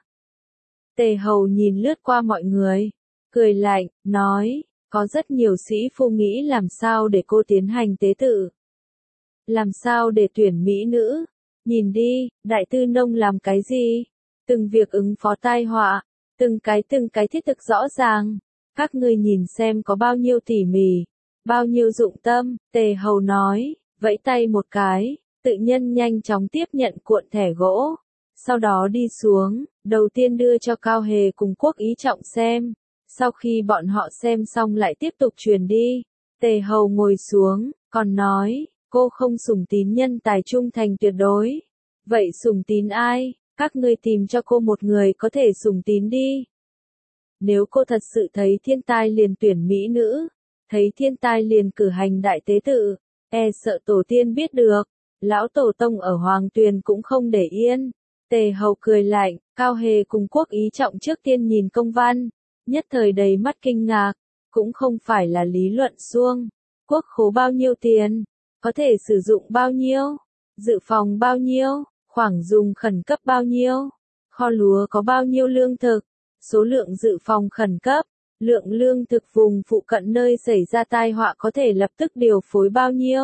Tề Hầu nhìn lướt qua mọi người, cười lạnh, nói, có rất nhiều sĩ phu nghĩ làm sao để cô tiến hành tế tự, làm sao để tuyển mỹ nữ. Nhìn đi, đại tư nông làm cái gì? Từng việc ứng phó tai họa, từng cái từng cái thiết thực rõ ràng. Các ngươi nhìn xem có bao nhiêu tỉ mỉ, bao nhiêu dụng tâm. Tề Hầu nói, vẫy tay một cái, tự nhân nhanh chóng tiếp nhận cuộn thẻ gỗ, sau đó đi xuống, đầu tiên đưa cho Cao Hề cùng Quốc Ý Trọng xem, sau khi bọn họ xem xong lại tiếp tục truyền đi. Tề Hầu ngồi xuống, còn nói, cô không sủng tín nhân tài trung thành tuyệt đối, vậy sủng tín ai? Các ngươi tìm cho cô một người có thể sủng tín đi. Nếu cô thật sự thấy thiên tai liền tuyển mỹ nữ, thấy thiên tai liền cử hành đại tế tự, e sợ tổ tiên biết được, lão tổ tông ở Hoàng Tuyền cũng không để yên. Tề Hầu cười lạnh, Cao Hề cùng Quốc Ý Trọng trước tiên nhìn công văn, nhất thời đầy mắt kinh ngạc, cũng không phải là lý luận suông, quốc khố bao nhiêu tiền, có thể sử dụng bao nhiêu, dự phòng bao nhiêu, khoảng dùng khẩn cấp bao nhiêu, kho lúa có bao nhiêu lương thực, số lượng dự phòng khẩn cấp, lượng lương thực vùng phụ cận nơi xảy ra tai họa có thể lập tức điều phối bao nhiêu.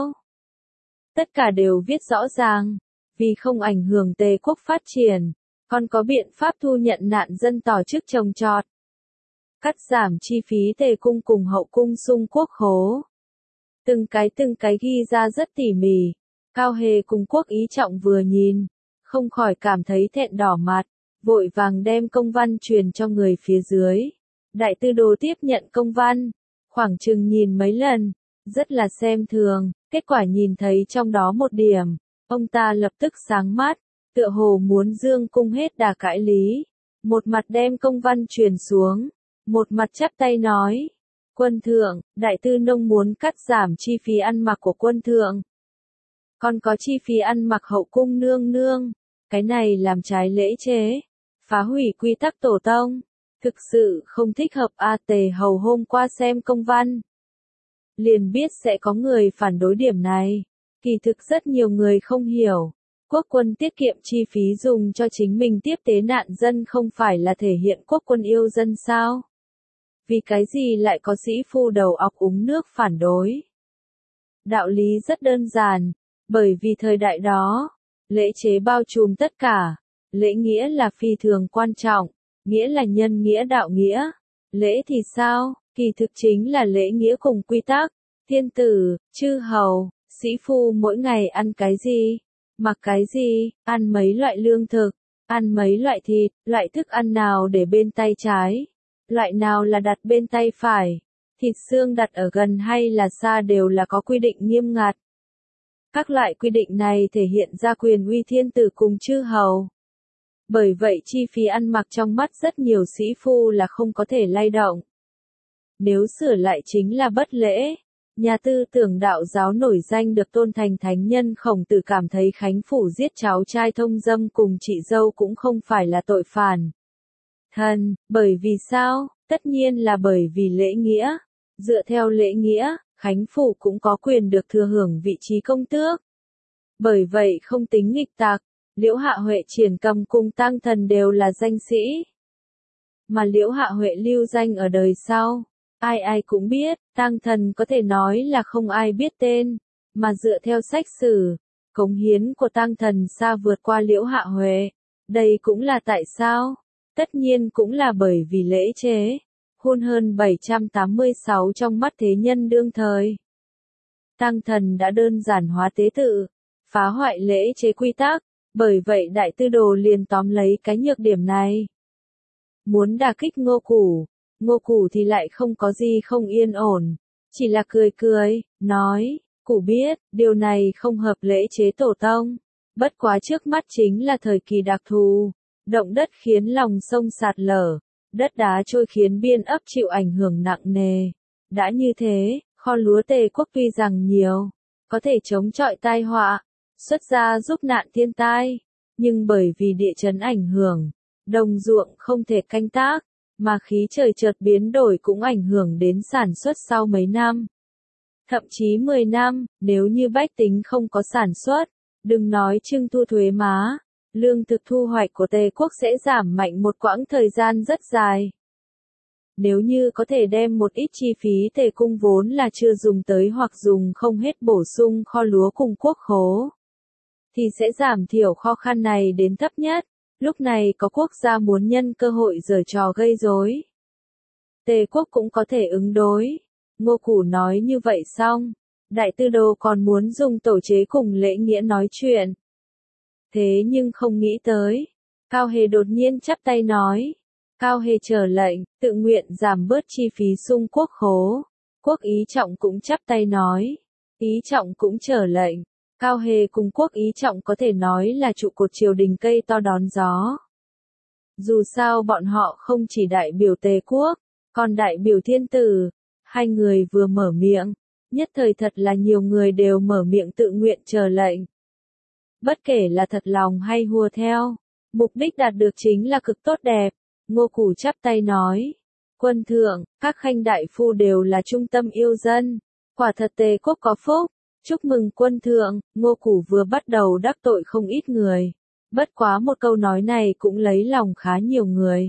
Tất cả đều viết rõ ràng, vì không ảnh hưởng Tề quốc phát triển, còn có biện pháp thu nhận nạn dân tổ chức trồng trọt, cắt giảm chi phí Tề cung cùng hậu cung xung quốc khố. Từng cái từng cái ghi ra rất tỉ mỉ, Cao Hề cùng Quốc Ý Trọng vừa nhìn, không khỏi cảm thấy thẹn đỏ mặt, vội vàng đem công văn truyền cho người phía dưới. Đại tư đồ tiếp nhận công văn, khoảng chừng nhìn mấy lần, rất là xem thường, kết quả nhìn thấy trong đó một điểm, ông ta lập tức sáng mắt, tựa hồ muốn dương cung hết đà cãi lý, một mặt đem công văn truyền xuống, một mặt chắp tay nói, quân thượng, đại tư nông muốn cắt giảm chi phí ăn mặc của quân thượng, còn có chi phí ăn mặc hậu cung nương nương, cái này làm trái lễ chế, phá hủy quy tắc tổ tông, thực sự không thích hợp. A Tề Hầu hôm qua xem công văn, liền biết sẽ có người phản đối điểm này, kỳ thực rất nhiều người không hiểu, quốc quân tiết kiệm chi phí dùng cho chính mình tiếp tế nạn dân không phải là thể hiện quốc quân yêu dân sao? Vì cái gì lại có sĩ phu đầu óc uống nước phản đối? Đạo lý rất đơn giản, bởi vì thời đại đó, lễ chế bao trùm tất cả, lễ nghĩa là phi thường quan trọng, nghĩa là nhân nghĩa đạo nghĩa, lễ thì sao, kỳ thực chính là lễ nghĩa cùng quy tắc, thiên tử, chư hầu, sĩ phu mỗi ngày ăn cái gì, mặc cái gì, ăn mấy loại lương thực, ăn mấy loại thịt, loại thức ăn nào để bên tay trái, loại nào là đặt bên tay phải, thịt xương đặt ở gần hay là xa đều là có quy định nghiêm ngặt. Các loại quy định này thể hiện ra quyền uy thiên tử cùng chư hầu. Bởi vậy chi phí ăn mặc trong mắt rất nhiều sĩ phu là không có thể lay động. Nếu sửa lại chính là bất lễ. Nhà tư tưởng đạo giáo nổi danh được tôn thành thánh nhân Khổng Tử cảm thấy Khánh Phủ giết cháu trai thông dâm cùng chị dâu cũng không phải là tội phản. Thần, bởi vì sao? Tất nhiên là bởi vì lễ nghĩa. Dựa theo lễ nghĩa, Khánh Phủ cũng có quyền được thừa hưởng vị trí công tước. Bởi vậy không tính nghịch tặc, Liễu Hạ Huệ Triển Cầm cùng Tăng Thần đều là danh sĩ. Mà Liễu Hạ Huệ lưu danh ở đời sau. Ai ai cũng biết, Tăng Thần có thể nói là không ai biết tên, mà dựa theo sách sử, cống hiến của Tăng Thần xa vượt qua Liễu Hạ Huệ. Đây cũng là tại sao? Tất nhiên cũng là bởi vì lễ chế, hôn hơn bảy trăm tám mươi sáu trong mắt thế nhân đương thời. Tăng Thần đã đơn giản hóa tế tự, phá hoại lễ chế quy tắc, bởi vậy Đại Tư Đồ liền tóm lấy cái nhược điểm này. Muốn đả kích Ngô Củ, Ngô Củ thì lại không có gì không yên ổn, chỉ là cười cười, nói, Củ biết, điều này không hợp lễ chế tổ tông, bất quá trước mắt chính là thời kỳ đặc thù, động đất khiến lòng sông sạt lở, đất đá trôi khiến biên ấp chịu ảnh hưởng nặng nề. Đã như thế, kho lúa Tề quốc tuy rằng nhiều, có thể chống chọi tai họa, xuất ra giúp nạn thiên tai, nhưng bởi vì địa chấn ảnh hưởng, đồng ruộng không thể canh tác, mà khí trời chợt biến đổi cũng ảnh hưởng đến sản xuất sau mấy năm. Thậm chí mười năm, nếu như bách tính không có sản xuất, đừng nói trưng thu thuế má, lương thực thu hoạch của Tề quốc sẽ giảm mạnh một quãng thời gian rất dài. Nếu như có thể đem một ít chi phí Tề cung vốn là chưa dùng tới hoặc dùng không hết bổ sung kho lúa cùng quốc khố, thì sẽ giảm thiểu khó khăn này đến thấp nhất. Lúc này có quốc gia muốn nhân cơ hội giở trò gây rối, Tề quốc cũng có thể ứng đối. Ngô Củ nói như vậy xong, Đại Tư Đồ còn muốn dùng tổ chế cùng lễ nghĩa nói chuyện. Thế nhưng không nghĩ tới, Cao Hề đột nhiên chắp tay nói. Cao Hề chờ lệnh, tự nguyện giảm bớt chi phí sung quốc khố. Quốc Ý Trọng cũng chắp tay nói. Ý Trọng cũng chờ lệnh. Cao Hề cùng Quốc Ý Trọng có thể nói là trụ cột triều đình cây to đón gió. Dù sao bọn họ không chỉ đại biểu Tề quốc, còn đại biểu thiên tử. Hai người vừa mở miệng, nhất thời thật là nhiều người đều mở miệng tự nguyện chờ lệnh. Bất kể là thật lòng hay hùa theo, mục đích đạt được chính là cực tốt đẹp. Ngô Củ chắp tay nói, quân thượng, các khanh đại phu đều là trung tâm yêu dân, quả thật Tề quốc có phúc, chúc mừng quân thượng. Ngô Củ vừa bắt đầu đắc tội không ít người, bất quá một câu nói này cũng lấy lòng khá nhiều người.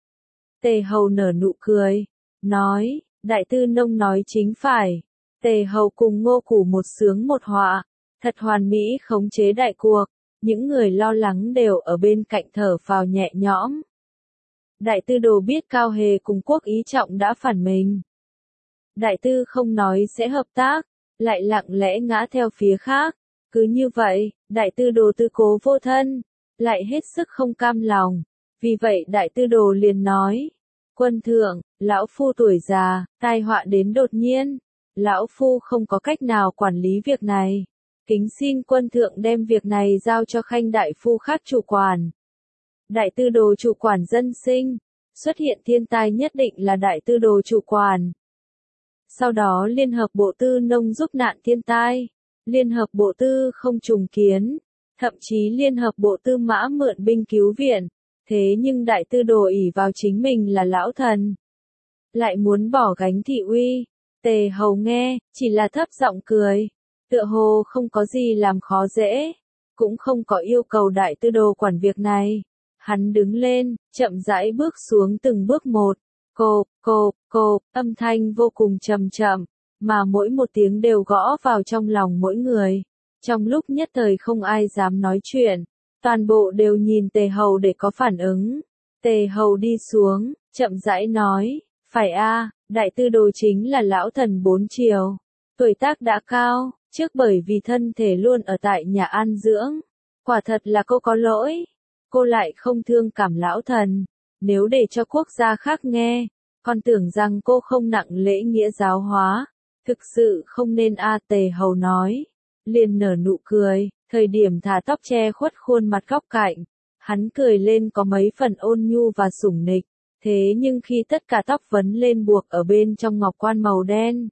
Tề hầu nở nụ cười, nói, Đại Tư Nông nói chính phải, Tề hầu cùng Ngô Củ một sướng một họa, thật hoàn mỹ khống chế đại cuộc, những người lo lắng đều ở bên cạnh thở phào nhẹ nhõm. Đại Tư Đồ biết Cao Hề cùng Quốc Ý Trọng đã phản mình. Đại Tư không nói sẽ hợp tác, lại lặng lẽ ngã theo phía khác. Cứ như vậy, Đại Tư Đồ tư cố vô thân, lại hết sức không cam lòng. Vì vậy Đại Tư Đồ liền nói, quân thượng, lão phu tuổi già, tai họa đến đột nhiên, lão phu không có cách nào quản lý việc này. Kính xin quân thượng đem việc này giao cho khanh đại phu khác chủ quản. Đại Tư Đồ chủ quản dân sinh, xuất hiện thiên tai nhất định là Đại Tư Đồ chủ quản. Sau đó Liên hợp Bộ Tư Nông giúp nạn thiên tai, Liên hợp Bộ Tư không trùng kiến, thậm chí Liên hợp Bộ Tư Mã mượn binh cứu viện. Thế nhưng Đại Tư Đồ ỷ vào chính mình là lão thần, lại muốn bỏ gánh thị uy. Tề hầu nghe, chỉ là thấp giọng cười, tựa hồ không có gì làm khó dễ, cũng không có yêu cầu Đại Tư Đồ quản việc này. Hắn đứng lên, chậm rãi bước xuống từng bước một, cộp, cộp, cộp, âm thanh vô cùng trầm chậm, mà mỗi một tiếng đều gõ vào trong lòng mỗi người. Trong lúc nhất thời không ai dám nói chuyện, toàn bộ đều nhìn Tề hầu để có phản ứng. Tề hầu đi xuống, chậm rãi nói, phải a, Đại Tư Đồ chính là lão thần bốn triều, tuổi tác đã cao, trước bởi vì thân thể luôn ở tại nhà an dưỡng, quả thật là cô có lỗi. Cô lại không thương cảm lão thần, nếu để cho quốc gia khác nghe, còn tưởng rằng cô không nặng lễ nghĩa giáo hóa, thực sự không nên a. Tề hầu nói, liền nở nụ cười, thời điểm thả tóc che khuất khuôn mặt góc cạnh. Hắn cười lên có mấy phần ôn nhu và sủng nịch, thế nhưng khi tất cả tóc vấn lên buộc ở bên trong ngọc quan màu đen,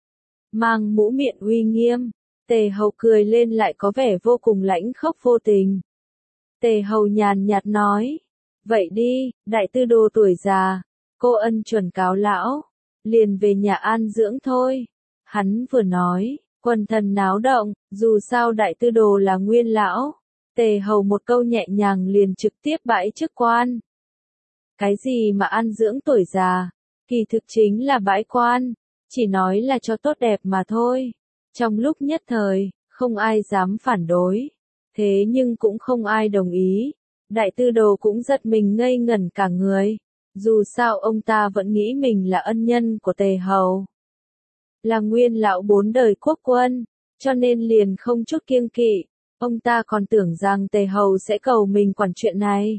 mang mũ miệng uy nghiêm, Tề Hầu cười lên lại có vẻ vô cùng lãnh khốc vô tình. Tề Hầu nhàn nhạt nói, vậy đi, đại tư đồ tuổi già, cô ân chuẩn cáo lão, liền về nhà an dưỡng thôi. Hắn vừa nói, quần thần náo động, dù sao đại tư đồ là nguyên lão. Tề Hầu một câu nhẹ nhàng liền trực tiếp bãi chức quan. Cái gì mà an dưỡng tuổi già, kỳ thực chính là bãi quan, chỉ nói là cho tốt đẹp mà thôi. Trong lúc nhất thời, không ai dám phản đối, thế nhưng cũng không ai đồng ý. Đại tư đồ cũng giật mình ngây ngẩn cả người, dù sao ông ta vẫn nghĩ mình là ân nhân của Tề Hầu, là nguyên lão bốn đời quốc quân, cho nên liền không chút kiêng kỵ. Ông ta còn tưởng rằng Tề Hầu sẽ cầu mình quản chuyện này.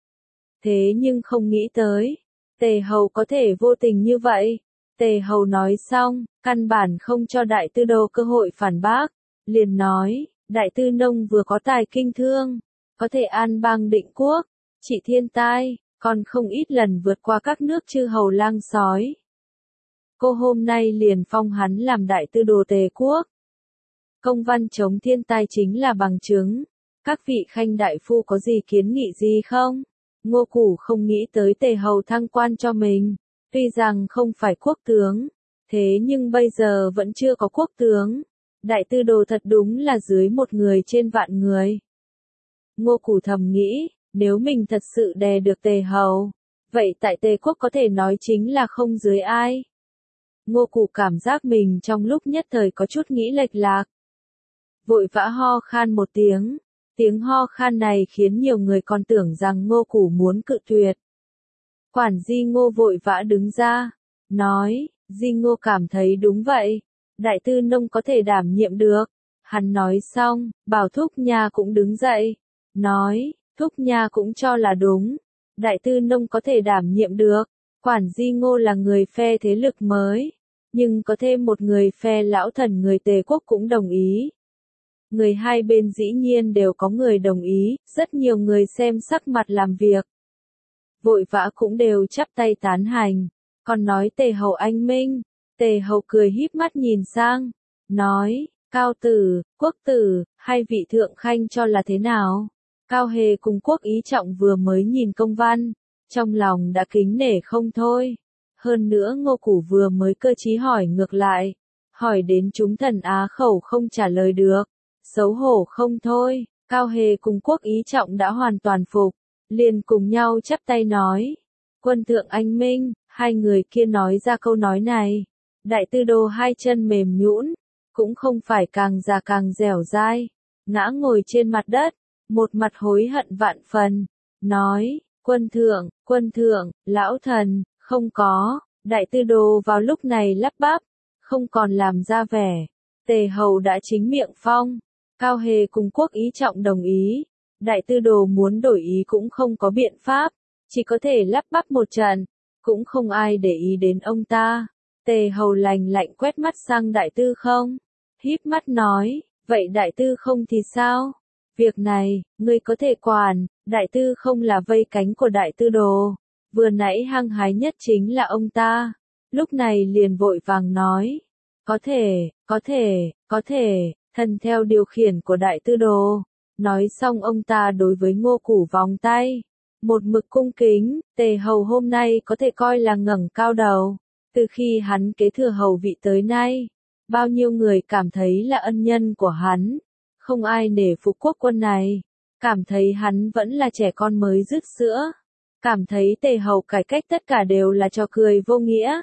Thế nhưng không nghĩ tới, Tề Hầu có thể vô tình như vậy. Tề Hầu nói xong, căn bản không cho đại tư đồ cơ hội phản bác, liền nói, đại tư nông vừa có tài kinh thương, có thể an bang định quốc, trị thiên tai, còn không ít lần vượt qua các nước chư hầu lang sói. Cô hôm nay liền phong hắn làm đại tư đồ Tề quốc. Công văn chống thiên tai chính là bằng chứng. Các vị khanh đại phu có gì kiến nghị gì không? Ngô Củ không nghĩ tới Tề Hầu thăng quan cho mình. Tuy rằng không phải quốc tướng, thế nhưng bây giờ vẫn chưa có quốc tướng. Đại tư đồ thật đúng là dưới một người trên vạn người. Ngô Củ thầm nghĩ, nếu mình thật sự đè được Tề Hầu, vậy tại Tề quốc có thể nói chính là không dưới ai. Ngô Củ cảm giác mình trong lúc nhất thời có chút nghĩ lệch lạc. Vội vã ho khan một tiếng, tiếng ho khan này khiến nhiều người còn tưởng rằng Ngô Củ muốn cự tuyệt. Quản Di Ngô vội vã đứng ra, nói, Di Ngô cảm thấy đúng vậy, đại tư nông có thể đảm nhiệm được. Hắn nói xong, bảo Thúc Nha cũng đứng dậy, nói, Thúc Nha cũng cho là đúng, đại tư nông có thể đảm nhiệm được. Quản Di Ngô là người phe thế lực mới, nhưng có thêm một người phe lão thần người Tề quốc cũng đồng ý. Người hai bên dĩ nhiên đều có người đồng ý, rất nhiều người xem sắc mặt làm việc. Vội vã cũng đều chắp tay tán hành, còn nói Tề Hầu anh minh. Tề Hầu cười híp mắt nhìn sang, nói, Cao Tử, Quốc Tử, hai vị thượng khanh cho là thế nào? Cao Hề cùng Quốc Ý Trọng vừa mới nhìn công văn, trong lòng đã kính nể không thôi. Hơn nữa Ngô Củ vừa mới cơ trí hỏi ngược lại, hỏi đến chúng thần á khẩu không trả lời được, xấu hổ không thôi. Cao Hề cùng Quốc Ý Trọng đã hoàn toàn phục, liền cùng nhau chắp tay nói, quân thượng anh minh. Hai người kia nói ra câu nói này, đại tư đồ hai chân mềm nhũn, cũng không phải càng già càng dẻo dai, ngã ngồi trên mặt đất, một mặt hối hận vạn phần, nói, quân thượng, quân thượng, lão thần, không có. Đại tư đồ vào lúc này lắp bắp, không còn làm ra vẻ. Tề Hầu đã chính miệng phong, Cao Hề cùng Quốc Ý Trọng đồng ý, đại tư đồ muốn đổi ý cũng không có biện pháp, chỉ có thể lắp bắp một trận, cũng không ai để ý đến ông ta. Tề Hầu lành lạnh quét mắt sang đại tư không, híp mắt nói, vậy đại tư không thì sao? Việc này, ngươi có thể quản, đại tư không là vây cánh của đại tư đồ. Vừa nãy hăng hái nhất chính là ông ta, lúc này liền vội vàng nói, có thể, có thể, có thể, thần theo điều khiển của đại tư đồ. Nói xong ông ta đối với Ngô Củ vòng tay, một mực cung kính. Tề Hầu hôm nay có thể coi là ngẩng cao đầu, từ khi hắn kế thừa hầu vị tới nay, bao nhiêu người cảm thấy là ân nhân của hắn, không ai nể phục quốc quân này, cảm thấy hắn vẫn là trẻ con mới rứt sữa. Cảm thấy Tề Hầu cải cách tất cả đều là trò cười vô nghĩa.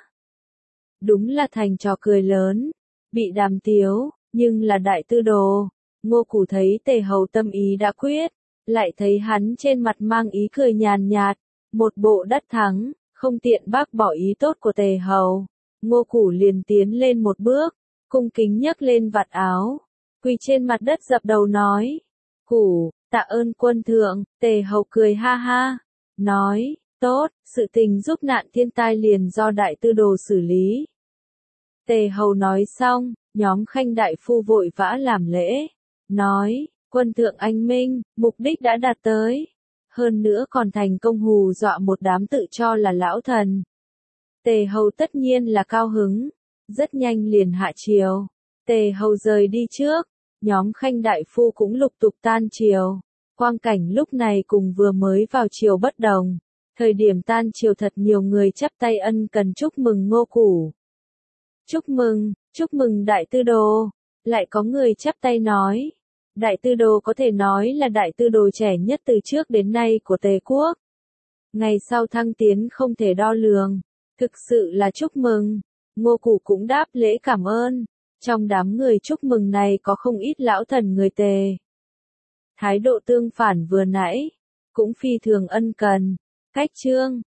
Đúng là thành trò cười lớn, bị đàm tiếu, nhưng là đại tư đồ. Ngô Củ thấy Tề Hầu tâm ý đã quyết, lại thấy hắn trên mặt mang ý cười nhàn nhạt, một bộ đắc thắng, không tiện bác bỏ ý tốt của Tề Hầu. Ngô Củ liền tiến lên một bước, cung kính nhấc lên vạt áo, quỳ trên mặt đất dập đầu nói, Củ, tạ ơn quân thượng. Tề Hầu cười ha ha, nói, tốt, sự tình giúp nạn thiên tai liền do đại tư đồ xử lý. Tề Hầu nói xong, Nhóm Khanh đại phu vội vã làm lễ, nói, quân thượng anh minh, mục đích đã đạt tới. Hơn nữa còn thành công hù dọa một đám tự cho là lão thần. Tề hầu tất nhiên là cao hứng, rất nhanh liền hạ triều. Tề hầu rời đi trước, nhóm Khanh đại phu cũng lục tục tan triều. Quang cảnh lúc này cùng vừa mới vào triều bất đồng. Thời điểm tan triều thật nhiều người chắp tay ân cần chúc mừng Ngô Củ. Chúc mừng, chúc mừng đại tư đồ. Lại có người chắp tay nói. Đại tư đồ có thể nói là đại tư đồ trẻ nhất từ trước đến nay của Tề quốc. Ngày sau thăng tiến không thể đo lường. Thực sự là chúc mừng. Ngô Củ cũng đáp lễ cảm ơn. Trong đám người chúc mừng này có không ít lão thần người Tề. Thái độ tương phản vừa nãy, cũng phi thường ân cần. Cách chương